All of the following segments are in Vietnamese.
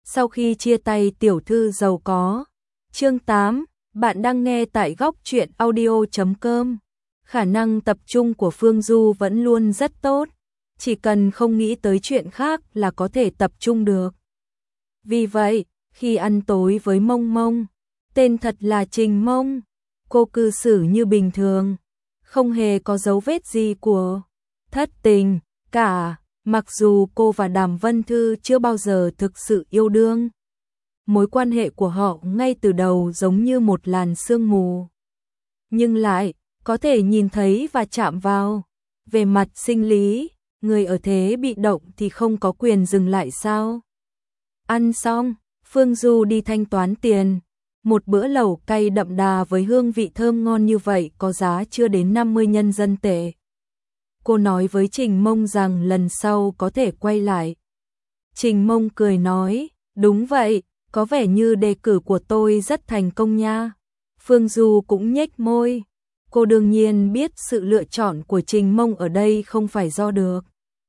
Sau khi chia tay tiểu thư giàu có. Chương 8, bạn đang nghe tại góc truyện audio.com. Khả năng tập trung của Phương Du vẫn luôn rất tốt, chỉ cần không nghĩ tới chuyện khác là có thể tập trung được. Vì vậy, khi ăn tối với Mông Mông, tên thật là Trình Mông, cô cư xử như bình thường, không hề có dấu vết gì của thất tình cả, mặc dù cô và Đàm Vân Thư chưa bao giờ thực sự yêu đương. Mối quan hệ của họ ngay từ đầu giống như một làn sương mù, nhưng lại có thể nhìn thấy và chạm vào. Về mặt sinh lý, người ở thế bị động thì không có quyền dừng lại sao? Ăn xong, Phương Du đi thanh toán tiền. Một bữa lẩu cay đậm đà với hương vị thơm ngon như vậy có giá chưa đến 50 nhân dân tệ. Cô nói với Trình Mông rằng lần sau có thể quay lại. Trình Mông cười nói, đúng vậy, có vẻ như đề cử của tôi rất thành công nha. Phương Du cũng nhếch môi. Cô đương nhiên biết sự lựa chọn của Trình Mông ở đây không phải do được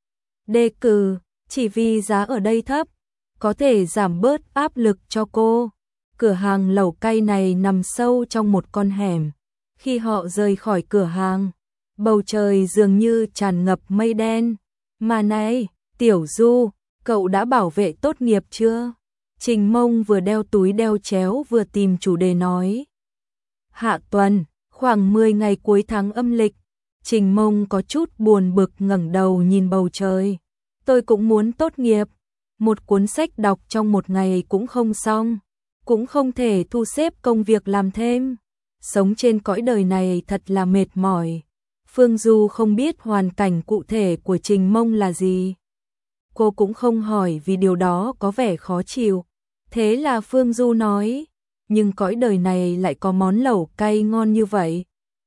đề cử, chỉ vì giá ở đây thấp, có thể giảm bớt áp lực cho cô. Cửa hàng lẩu cay này nằm sâu trong một con hẻm. Khi họ rời khỏi cửa hàng, bầu trời dường như tràn ngập mây đen. Mà này, Tiểu Du, cậu đã bảo vệ tốt nghiệp chưa? Trình Mông vừa đeo túi đeo chéo vừa tìm chủ đề nói. Hạ tuần, khoảng 10 ngày cuối tháng âm lịch. Trình Mông có chút buồn bực ngẩng đầu nhìn bầu trời. Tôi cũng muốn tốt nghiệp. Một cuốn sách đọc trong một ngày cũng không xong, cũng không thể thu xếp công việc làm thêm. Sống trên cõi đời này thật là mệt mỏi. Phương Du không biết hoàn cảnh cụ thể của Trình Mông là gì. Cô cũng không hỏi vì điều đó có vẻ khó chịu. Thế là Phương Du nói, nhưng cõi đời này lại có món lẩu cay ngon như vậy.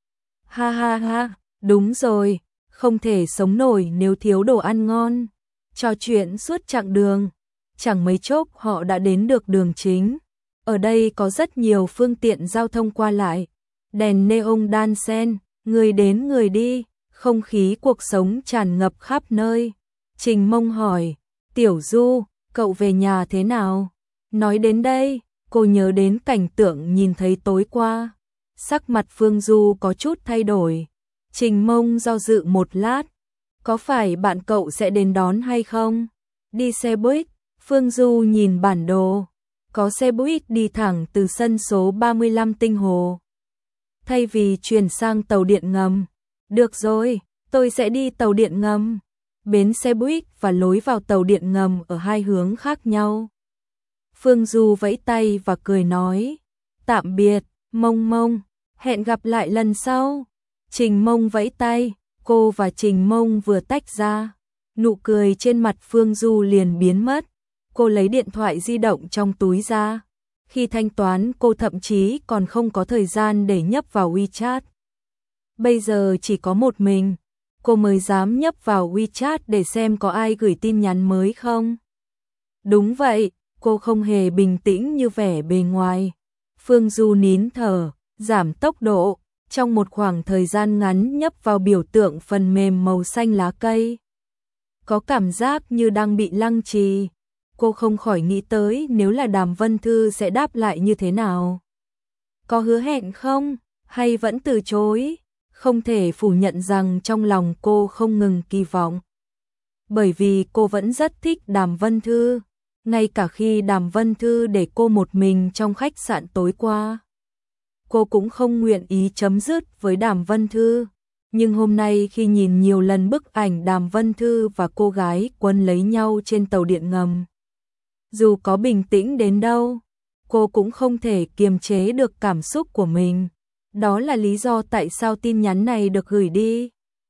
Ha ha ha, đúng rồi, không thể sống nổi nếu thiếu đồ ăn ngon. Trò chuyện suốt chặng đường, chẳng mấy chốc họ đã đến được đường chính. Ở đây có rất nhiều phương tiện giao thông qua lại, đèn neon đan xen, người đến người đi, không khí cuộc sống tràn ngập khắp nơi. Trình Mông hỏi, Tiểu Du, cậu về nhà thế nào? Nói đến đây, cô nhớ đến cảnh tượng nhìn thấy tối qua. Sắc mặt Phương Du có chút thay đổi. Trình Mông do dự một lát, có phải bạn cậu sẽ đến đón hay không? Đi xe buýt. Phương Du nhìn bản đồ, có xe buýt đi thẳng từ sân số 35 Tinh Hồ. Thay vì chuyển sang tàu điện ngầm. Được rồi, tôi sẽ đi tàu điện ngầm. Bến xe buýt và lối vào tàu điện ngầm ở hai hướng khác nhau. Phương Du vẫy tay và cười nói, tạm biệt, Mông Mông, hẹn gặp lại lần sau. Trình Mông vẫy tay, cô và Trình Mông vừa tách ra. Nụ cười trên mặt Phương Du liền biến mất. Cô lấy điện thoại di động trong túi ra. Khi thanh toán cô thậm chí còn không có thời gian để nhấp vào WeChat. Bây giờ chỉ có một mình, cô mới dám nhấp vào WeChat để xem có ai gửi tin nhắn mới không. Đúng vậy, cô không hề bình tĩnh như vẻ bề ngoài. Phương Du nín thở, giảm tốc độ, trong một khoảng thời gian ngắn nhấp vào biểu tượng phần mềm màu xanh lá cây. Có cảm giác như đang bị lăng trì. Cô không khỏi nghĩ tới nếu là Đàm Vân Thư sẽ đáp lại như thế nào. Có hứa hẹn không? Hay vẫn từ chối? Không thể phủ nhận rằng trong lòng cô không ngừng kỳ vọng. Bởi vì cô vẫn rất thích Đàm Vân Thư. Ngay cả khi Đàm Vân Thư để cô một mình trong khách sạn tối qua, cô cũng không nguyện ý chấm dứt với Đàm Vân Thư. Nhưng hôm nay khi nhìn nhiều lần bức ảnh Đàm Vân Thư và cô gái quấn lấy nhau trên tàu điện ngầm, dù có bình tĩnh đến đâu, cô cũng không thể kiềm chế được cảm xúc của mình. Đó là lý do tại sao tin nhắn này được gửi đi.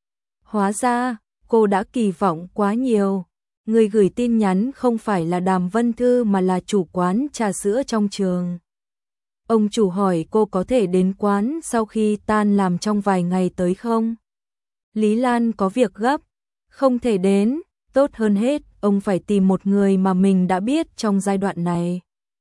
Hóa ra, cô đã kỳ vọng quá nhiều. Người gửi tin nhắn không phải là Đàm Vân Thư mà là chủ quán trà sữa trong trường. Ông chủ hỏi cô có thể đến quán sau khi tan làm trong vài ngày tới không? Lý Lan có việc gấp, không thể đến. Tốt hơn hết, ông phải tìm một người mà mình đã biết trong giai đoạn này.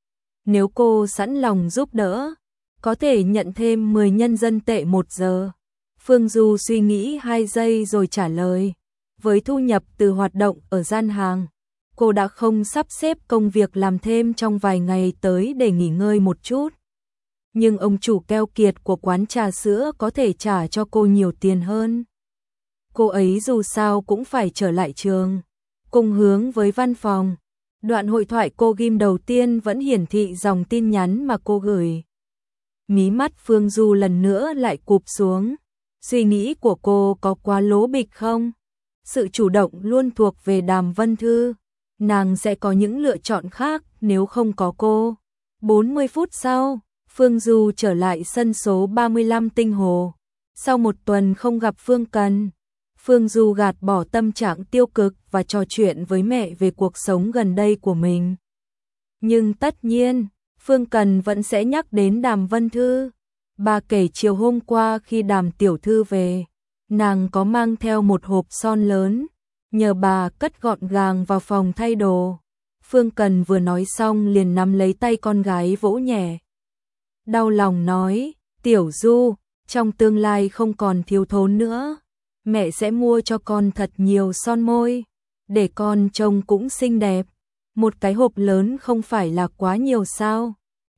Nếu cô sẵn lòng giúp đỡ, có thể nhận thêm 10 nhân dân tệ 1 giờ. Phương Du suy nghĩ 2 giây rồi trả lời. Với thu nhập từ hoạt động ở gian hàng, cô đã không sắp xếp công việc làm thêm trong vài ngày tới để nghỉ ngơi một chút. Nhưng ông chủ keo kiệt của quán trà sữa có thể trả cho cô nhiều tiền hơn. Cô ấy dù sao cũng phải trở lại trường, cùng hướng với văn phòng. Đoạn hội thoại cô ghim đầu tiên vẫn hiển thị dòng tin nhắn mà cô gửi. Mí mắt Phương Du lần nữa lại cụp xuống. Suy nghĩ của cô có quá lố bịch không? Sự chủ động luôn thuộc về Đàm Vân Thư. Nàng sẽ có những lựa chọn khác nếu không có cô. 40 phút sau, Phương Du trở lại sân số 35 Tinh Hồ. Sau một tuần không gặp Phương Cần, Phương Du gạt bỏ tâm trạng tiêu cực và trò chuyện với mẹ về cuộc sống gần đây của mình. Nhưng tất nhiên, Phương Cần vẫn sẽ nhắc đến Đàm Vân Thư. Bà kể chiều hôm qua khi Đàm tiểu thư về, nàng có mang theo một hộp son lớn, nhờ bà cất gọn gàng vào phòng thay đồ. Phương Cần vừa nói xong liền nắm lấy tay con gái vỗ nhẹ. Đau lòng nói, Tiểu Du, trong tương lai không còn thiếu thốn nữa. Mẹ sẽ mua cho con thật nhiều son môi, để con trông cũng xinh đẹp. Một cái hộp lớn không phải là quá nhiều sao?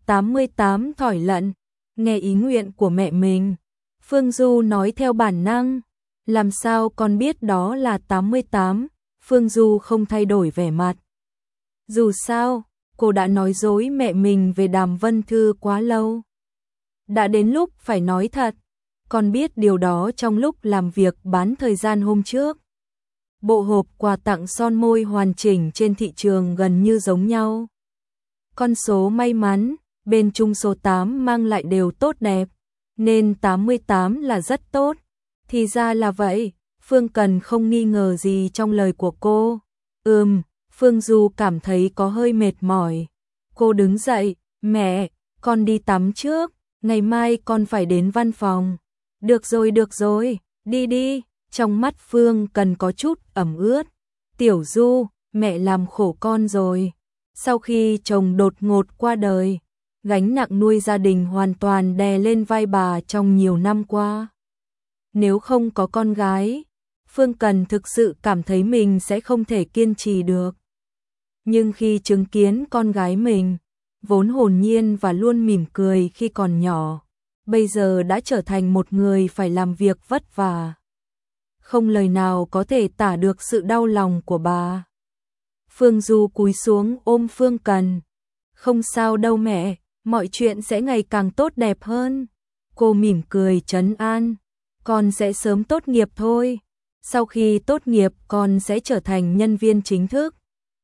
88 thỏi lận, nghe ý nguyện của mẹ mình. Phương Du nói theo bản năng, làm sao con biết đó là 88, Phương Du không thay đổi vẻ mặt. Dù sao, cô đã nói dối mẹ mình về Đàm Vân Thư quá lâu. Đã đến lúc phải nói thật, con biết điều đó trong lúc làm việc bán thời gian hôm trước. Bộ hộp quà tặng son môi hoàn chỉnh trên thị trường gần như giống nhau. Con số may mắn, bên chung số 8 mang lại đều tốt đẹp, nên 88 là rất tốt. Thì ra là vậy, Phương Cần không nghi ngờ gì trong lời của cô. Phương Du cảm thấy có hơi mệt mỏi. Cô đứng dậy, mẹ, con đi tắm trước, ngày mai con phải đến văn phòng. Được rồi, đi đi. Trong mắt Phương Cần có chút ẩm ướt. Tiểu Du, mẹ làm khổ con rồi. Sau khi chồng đột ngột qua đời, gánh nặng nuôi gia đình hoàn toàn đè lên vai bà trong nhiều năm qua. Nếu không có con gái, Phương Cần thực sự cảm thấy mình sẽ không thể kiên trì được. Nhưng khi chứng kiến con gái mình, vốn hồn nhiên và luôn mỉm cười khi còn nhỏ, bây giờ đã trở thành một người phải làm việc vất vả, không lời nào có thể tả được sự đau lòng của bà. Phương Du cúi xuống ôm Phương Cần. Không sao đâu mẹ, mọi chuyện sẽ ngày càng tốt đẹp hơn. Cô mỉm cười trấn an, con sẽ sớm tốt nghiệp thôi. Sau khi tốt nghiệp con sẽ trở thành nhân viên chính thức.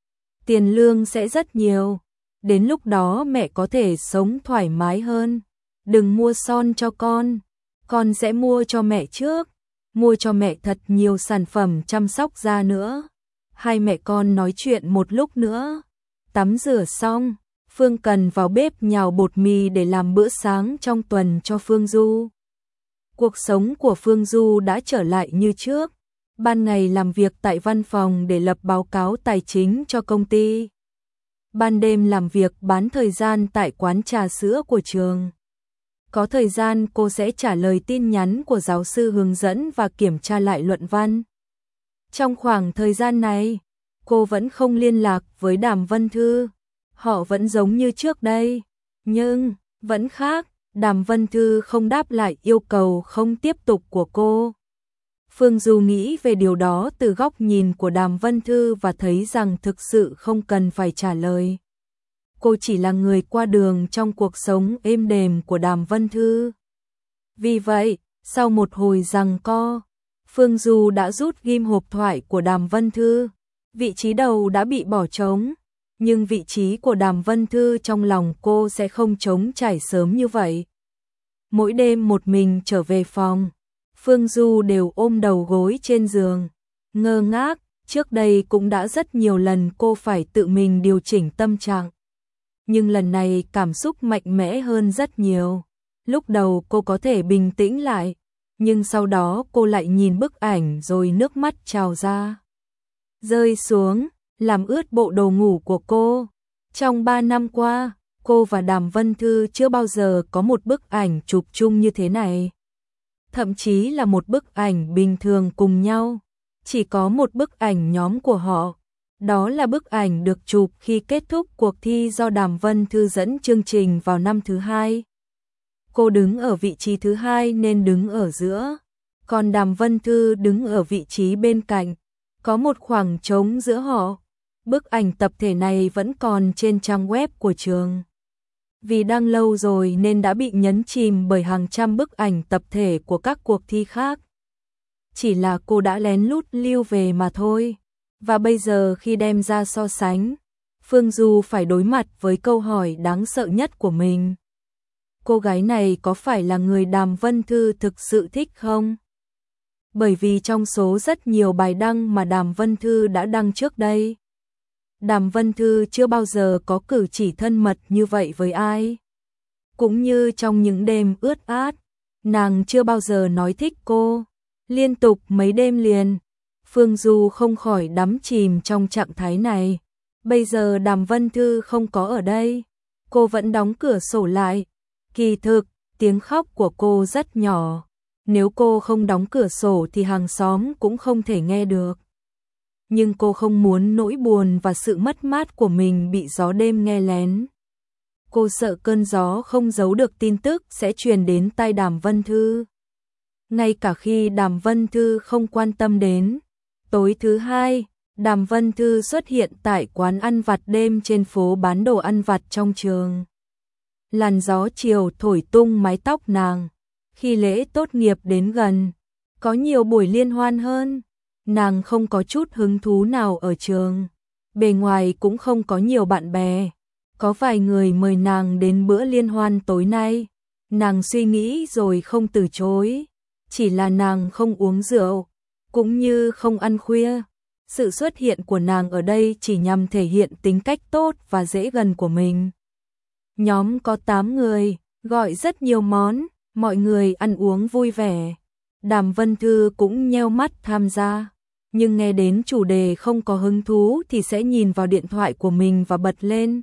Tiền lương sẽ rất nhiều. Đến lúc đó mẹ có thể sống thoải mái hơn. Đừng mua son cho con sẽ mua cho mẹ trước. Mua cho mẹ thật nhiều sản phẩm chăm sóc da nữa. Hai mẹ con nói chuyện một lúc nữa. Tắm rửa xong, Phương Cần vào bếp nhào bột mì để làm bữa sáng trong tuần cho Phương Du. Cuộc sống của Phương Du đã trở lại như trước. Ban ngày làm việc tại văn phòng để lập báo cáo tài chính cho công ty. Ban đêm làm việc bán thời gian tại quán trà sữa của trường. Có thời gian cô sẽ trả lời tin nhắn của giáo sư hướng dẫn và kiểm tra lại luận văn. Trong khoảng thời gian này, cô vẫn không liên lạc với Đàm Vân Thư. Họ vẫn giống như trước đây, nhưng vẫn khác, Đàm Vân Thư không đáp lại yêu cầu không tiếp tục của cô. Phương Du nghĩ về điều đó từ góc nhìn của Đàm Vân Thư và thấy rằng thực sự không cần phải trả lời. Cô chỉ là người qua đường trong cuộc sống êm đềm của Đàm Vân Thư. Vì vậy, sau một hồi giằng co, Phương Du đã rút ghim hộp thoại của Đàm Vân Thư. Vị trí đầu đã bị bỏ trống, nhưng vị trí của Đàm Vân Thư trong lòng cô sẽ không trống trải sớm như vậy. Mỗi đêm một mình trở về phòng, Phương Du đều ôm đầu gối trên giường, ngơ ngác. Trước đây cũng đã rất nhiều lần cô phải tự mình điều chỉnh tâm trạng. Nhưng lần này cảm xúc mạnh mẽ hơn rất nhiều. Lúc đầu cô có thể bình tĩnh lại, nhưng sau đó cô lại nhìn bức ảnh rồi nước mắt trào ra. Rơi xuống, làm ướt bộ đồ ngủ của cô. Trong 3 năm qua, cô và Đàm Vân Thư chưa bao giờ có một bức ảnh chụp chung như thế này. Thậm chí là một bức ảnh bình thường cùng nhau. Chỉ có một bức ảnh nhóm của họ. Đó là bức ảnh được chụp khi kết thúc cuộc thi do Đàm Vân Thư dẫn chương trình vào năm thứ 2. Cô đứng ở vị trí thứ 2 nên đứng ở giữa, còn Đàm Vân Thư đứng ở vị trí bên cạnh, có một khoảng trống giữa họ. Bức ảnh tập thể này vẫn còn trên trang web của trường. Vì đăng lâu rồi nên đã bị nhấn chìm bởi hàng trăm bức ảnh tập thể của các cuộc thi khác. Chỉ là cô đã lén lút lưu về mà thôi. Và bây giờ khi đem ra so sánh, Phương Du phải đối mặt với câu hỏi đáng sợ nhất của mình. Cô gái này có phải là người Đàm Vân Thư thực sự thích không? Bởi vì trong số rất nhiều bài đăng mà Đàm Vân Thư đã đăng trước đây, Đàm Vân Thư chưa bao giờ có cử chỉ thân mật như vậy với ai. Cũng như trong những đêm ướt át, nàng chưa bao giờ nói thích cô, liên tục mấy đêm liền. Phương Du không khỏi đắm chìm trong trạng thái này. Bây giờ Đàm Vân Thư không có ở đây, cô vẫn đóng cửa sổ lại. Kỳ thực, tiếng khóc của cô rất nhỏ. Nếu cô không đóng cửa sổ thì hàng xóm cũng không thể nghe được. Nhưng cô không muốn nỗi buồn và sự mất mát của mình bị gió đêm nghe lén. Cô sợ cơn gió không giấu được tin tức sẽ truyền đến tai Đàm Vân Thư. Ngay cả khi Đàm Vân Thư không quan tâm đến. Tối thứ 2, Đàm Vân Thư xuất hiện tại quán ăn vặt đêm trên phố bán đồ ăn vặt trong trường. Làn gió chiều thổi tung mái tóc nàng. Khi lễ tốt nghiệp đến gần, có nhiều buổi liên hoan hơn. Nàng không có chút hứng thú nào ở trường. Bề ngoài cũng không có nhiều bạn bè. Có vài người mời nàng đến bữa liên hoan tối nay. Nàng suy nghĩ rồi không từ chối. Chỉ là nàng không uống rượu, cũng như không ăn khuya. Sự xuất hiện của nàng ở đây chỉ nhằm thể hiện tính cách tốt và dễ gần của mình. Nhóm có 8 người, gọi rất nhiều món, mọi người ăn uống vui vẻ. Đàm Vân Thư cũng nheo mắt tham gia, nhưng nghe đến chủ đề không có hứng thú thì sẽ nhìn vào điện thoại của mình và bật lên.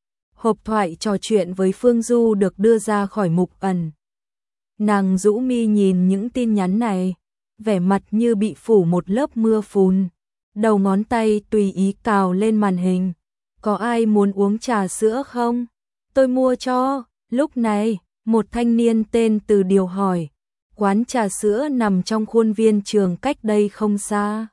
Hộp thoại trò chuyện với Phương Du được đưa ra khỏi mục ẩn. Nàng rũ mi nhìn những tin nhắn này, vẻ mặt như bị phủ một lớp mưa phùn. Đầu ngón tay tùy ý cào lên màn hình. Có ai muốn uống trà sữa không? Tôi mua cho. Lúc này, một thanh niên tên Từ Điều hỏi. Quán trà sữa nằm trong khuôn viên trường cách đây không xa.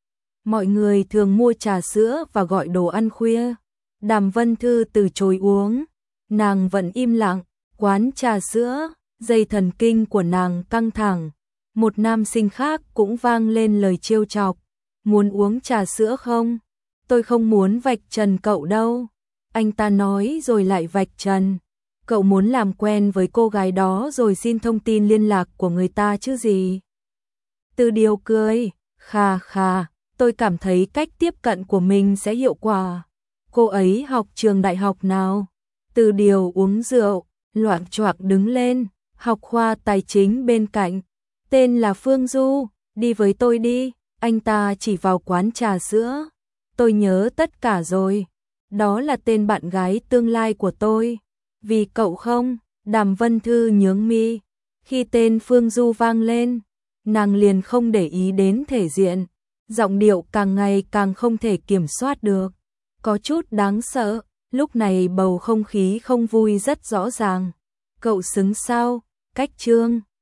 Mọi người thường mua trà sữa và gọi đồ ăn khuya. Đàm Vân Thư từ chối uống. Nàng vẫn im lặng. Quán trà sữa, dây thần kinh của nàng căng thẳng. Một nam sinh khác cũng vang lên lời trêu chọc. Muốn uống trà sữa không? Tôi không muốn vạch trần cậu đâu. Anh ta nói rồi lại vạch trần. Cậu muốn làm quen với cô gái đó rồi xin thông tin liên lạc của người ta chứ gì? Từ Điều cười, khà khà, tôi cảm thấy cách tiếp cận của mình sẽ hiệu quả. Cô ấy học trường đại học nào? Từ Điều uống rượu, loạng choạng đứng lên, học khoa tài chính bên cạnh. Tên là Phương Du, đi với tôi đi. Anh ta chỉ vào quán trà sữa. Tôi nhớ tất cả rồi. Đó là tên bạn gái tương lai của tôi. Vì cậu không? Đàm Vân Thư nhướng mi. Khi tên Phương Du vang lên, nàng liền không để ý đến thể diện. Giọng điệu càng ngày càng không thể kiểm soát được. Có chút đáng sợ. Lúc này bầu không khí không vui rất rõ ràng. Cậu xứng sao? Cách Trương.